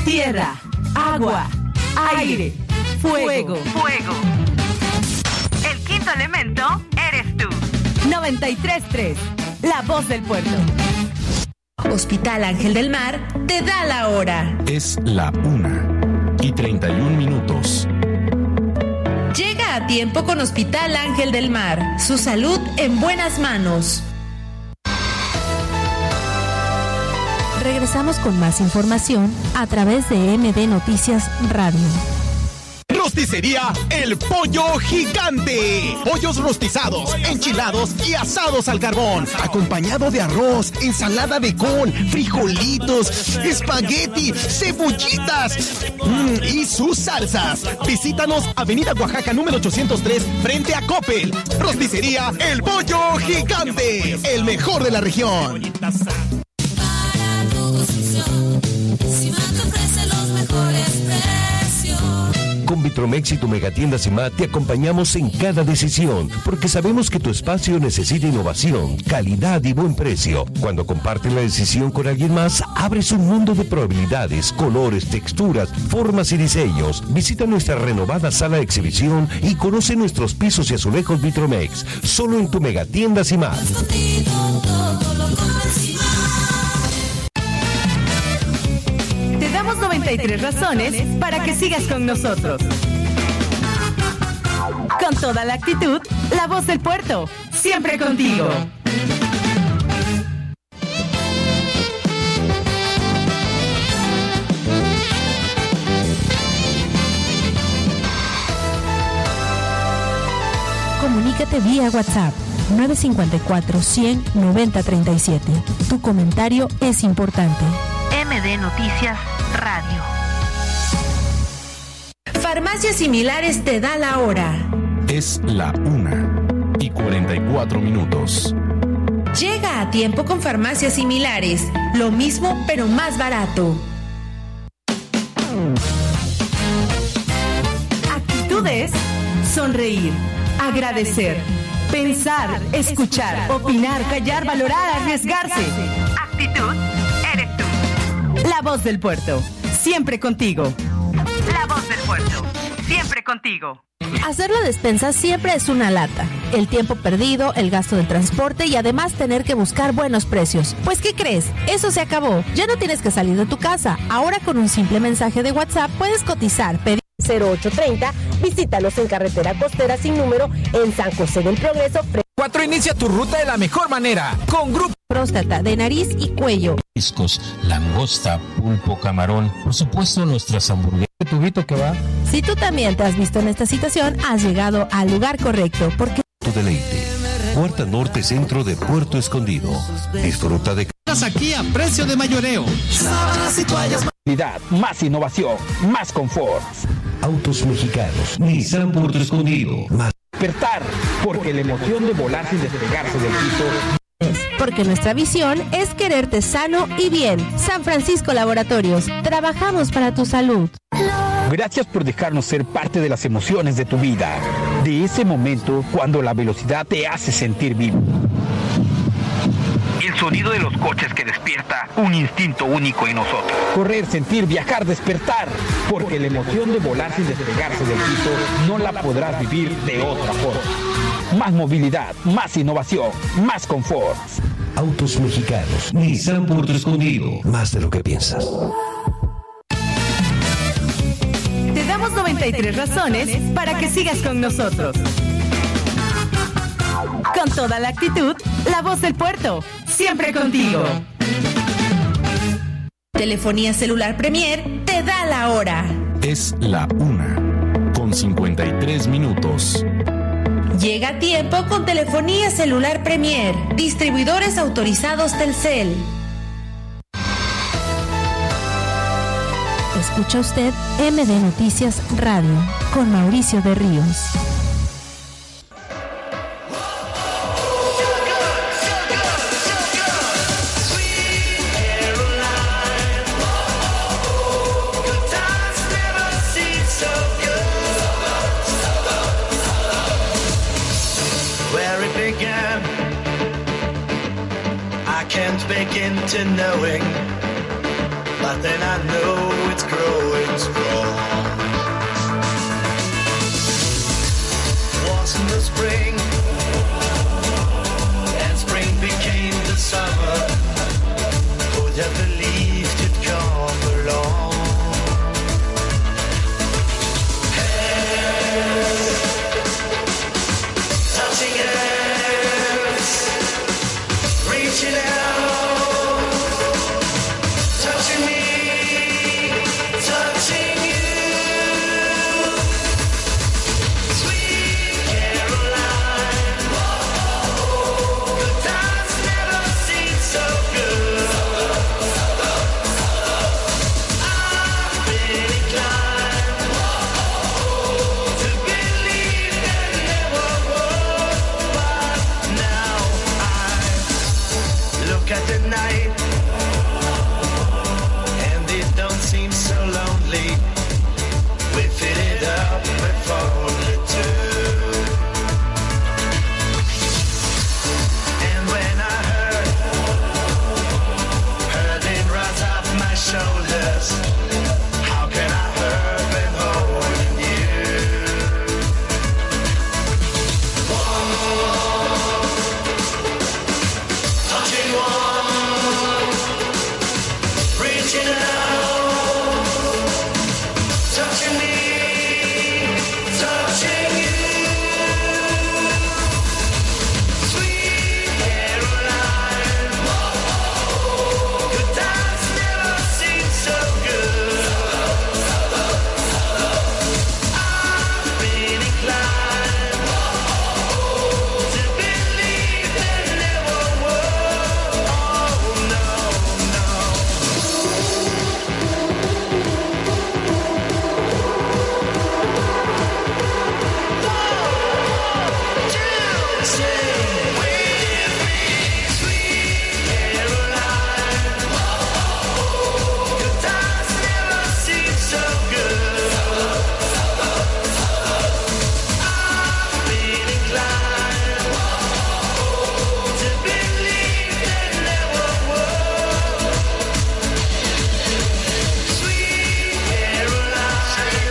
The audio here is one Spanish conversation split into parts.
tierra, agua, aire, fuego. El quinto elemento eres tú. 93.3, La Voz del Puerto. Hospital Ángel del Mar te da la hora. Es la 1:31. Llega a tiempo con Hospital Ángel del Mar. Su salud en buenas manos. Regresamos con más información a través de MD Noticias Radio. Rosticería El Pollo Gigante. Pollos rostizados, enchilados y asados al carbón, acompañado de arroz, ensalada de col, frijolitos, espagueti, cebollitas y sus salsas. Visítanos Avenida Oaxaca número 803 frente a Coppel. Rosticería El Pollo Gigante, el mejor de la región. Con Vitromex y tu megatienda CIMAT te acompañamos en cada decisión, porque sabemos que tu espacio necesita innovación, calidad y buen precio. Cuando compartes la decisión con alguien más, abres un mundo de probabilidades, colores, texturas, formas y diseños. Visita nuestra renovada sala de exhibición y conoce nuestros pisos y azulejos Vitromex, solo en tu megatienda CIMAT. Te damos 93 razones para que sigas con nosotros. Con toda la actitud, La Voz del Puerto, siempre contigo. Comunícate vía WhatsApp 954-100-9037. Tu comentario es importante. MD Noticias Radio. Farmacias Similares te da la hora. Es la 1:44. Llega a tiempo con Farmacias Similares. Lo mismo, pero más barato. Actitudes: sonreír, agradecer, pensar, escuchar, opinar, callar, valorar, arriesgarse. Actitud eres tú. La Voz del Puerto, siempre contigo. La Voz del Puerto, siempre contigo. Hacer la despensa siempre es una lata. El tiempo perdido, el gasto del transporte y además tener que buscar buenos precios. Pues, ¿qué crees? Eso se acabó. Ya no tienes que salir de tu casa. Ahora con un simple mensaje de WhatsApp puedes cotizar, pedir 0830, visítalos en Carretera Costera sin número en San José del Progreso. 4 inicia tu ruta de la mejor manera con Grupo Próstata, de nariz y cuello. Discos, langosta, pulpo, camarón, por supuesto nuestras hamburguesas. Tubito que va. Si tú también te has visto en esta situación, has llegado al lugar correcto, porque Tu deleite. Cuarta Norte Centro de Puerto Escondido. Disfruta de Aquí a precio de mayoreo. Sábanas y toallas. Más innovación, más confort. Autos Mexicanos. Nissan Puerto Escondido. Más Despertar, porque la emoción de volar sin despegarse del piso. porque nuestra visión es quererte sano y bien. San Francisco Laboratorios, trabajamos para tu salud. Gracias por dejarnos ser parte de las emociones de tu vida. De ese momento cuando la velocidad te hace sentir vivo. El sonido de los coches que despierta un instinto único en nosotros. Correr, sentir, viajar, despertar. Porque la emoción de volar sin despegarse del piso no la podrás vivir de otra forma. Más movilidad, más innovación, más confort. Autos Mexicanos. Nissan Puerto Escondido. Más de lo que piensas. Te damos 93 razones para que sigas con nosotros. Con toda la actitud, La Voz del Puerto, siempre contigo. Telefonía celular Premier te da la hora. Es la 1:53. Llega a tiempo con Telefonía celular Premier. Distribuidores autorizados Telcel. Escucha usted MD Noticias Radio con Mauricio de Ríos. Begin to knowing but then I know it's growing strong. Wasn't the spring, and spring became the summer. Would have believed it'd come along. Hands, touching hands, reaching out, touching me, touching you. Sweet Caroline, good times never seem so good. I've been inclined to believe that never would, but now I look at the night and it don't seem so lonely. We fit it up with only two. And when I heard it rise off my shoulders, how can I hurt when holding you? Touching one, reaching out, touching me, touching you. Sweet Caroline, good times never seem so good. I've been inclined to believe there never was. Oh no, no. Sing with me, sweet Caroline. Good times never seem so good. I've been inclined to believe there never was. Sweet Caroline.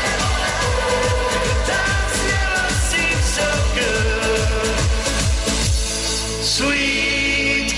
Good times never seem so good. Sweet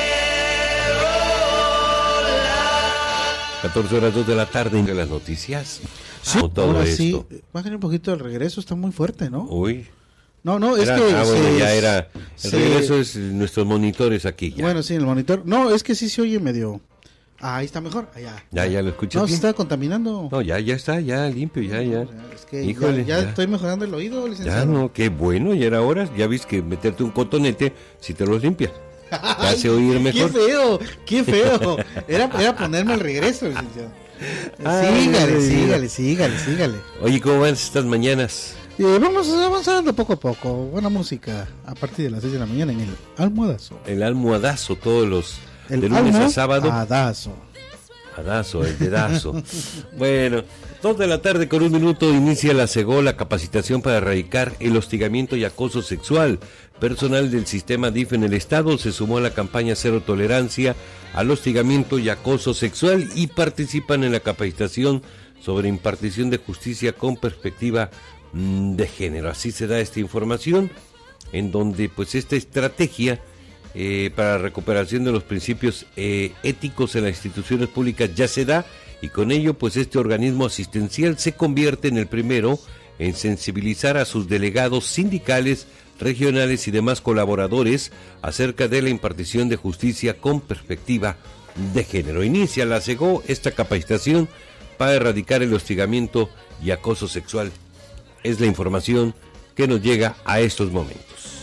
Caroline. 14 horas 2 de la tarde en las noticias. Sí, Con todo ahora esto. sí. Bájale un poquito el regreso, está muy fuerte, ¿no? Uy. No, es Era- que... bueno, ya era. El se- regreso es nuestros monitores aquí. Ya, Bueno, sí, el monitor. No, es que sí se oye medio... Ah, ahí está mejor. Allá. ya lo escuchas No, se bien. está contaminando. No, ya está, ya limpio, ya. Es que Híjole, ya estoy mejorando el oído, Ya licenciado. no, qué bueno, ya era hora. Ya viste que meterte un cotonete si te los limpias. Te hace oír mejor. Qué feo. Era ponerme el regreso, licenciado. Ay, Sígale. Oye, ¿cómo van estas mañanas? Vamos avanzando poco a poco. Buena música a partir de las 6 de la mañana en el almohadazo. El almohadazo, todos los El de lunes a sábado. almohadazo. Adazo, el dedazo. Bueno, 2 de la tarde con 1 minuto inicia la SEGO, la capacitación para erradicar el hostigamiento y acoso sexual. Personal del sistema DIF en el estado se sumó a la campaña Cero Tolerancia al hostigamiento y acoso sexual y participan en la capacitación sobre impartición de justicia con perspectiva de género. Así se da esta información, en donde pues esta estrategia para la recuperación de los principios éticos en las instituciones públicas ya se da, y con ello pues este organismo asistencial se convierte en el primero en sensibilizar a sus delegados sindicales, regionales y demás colaboradores acerca de la impartición de justicia con perspectiva de género. Inicia la SEGO esta capacitación para erradicar el hostigamiento y acoso sexual. Es la información que nos llega a estos momentos.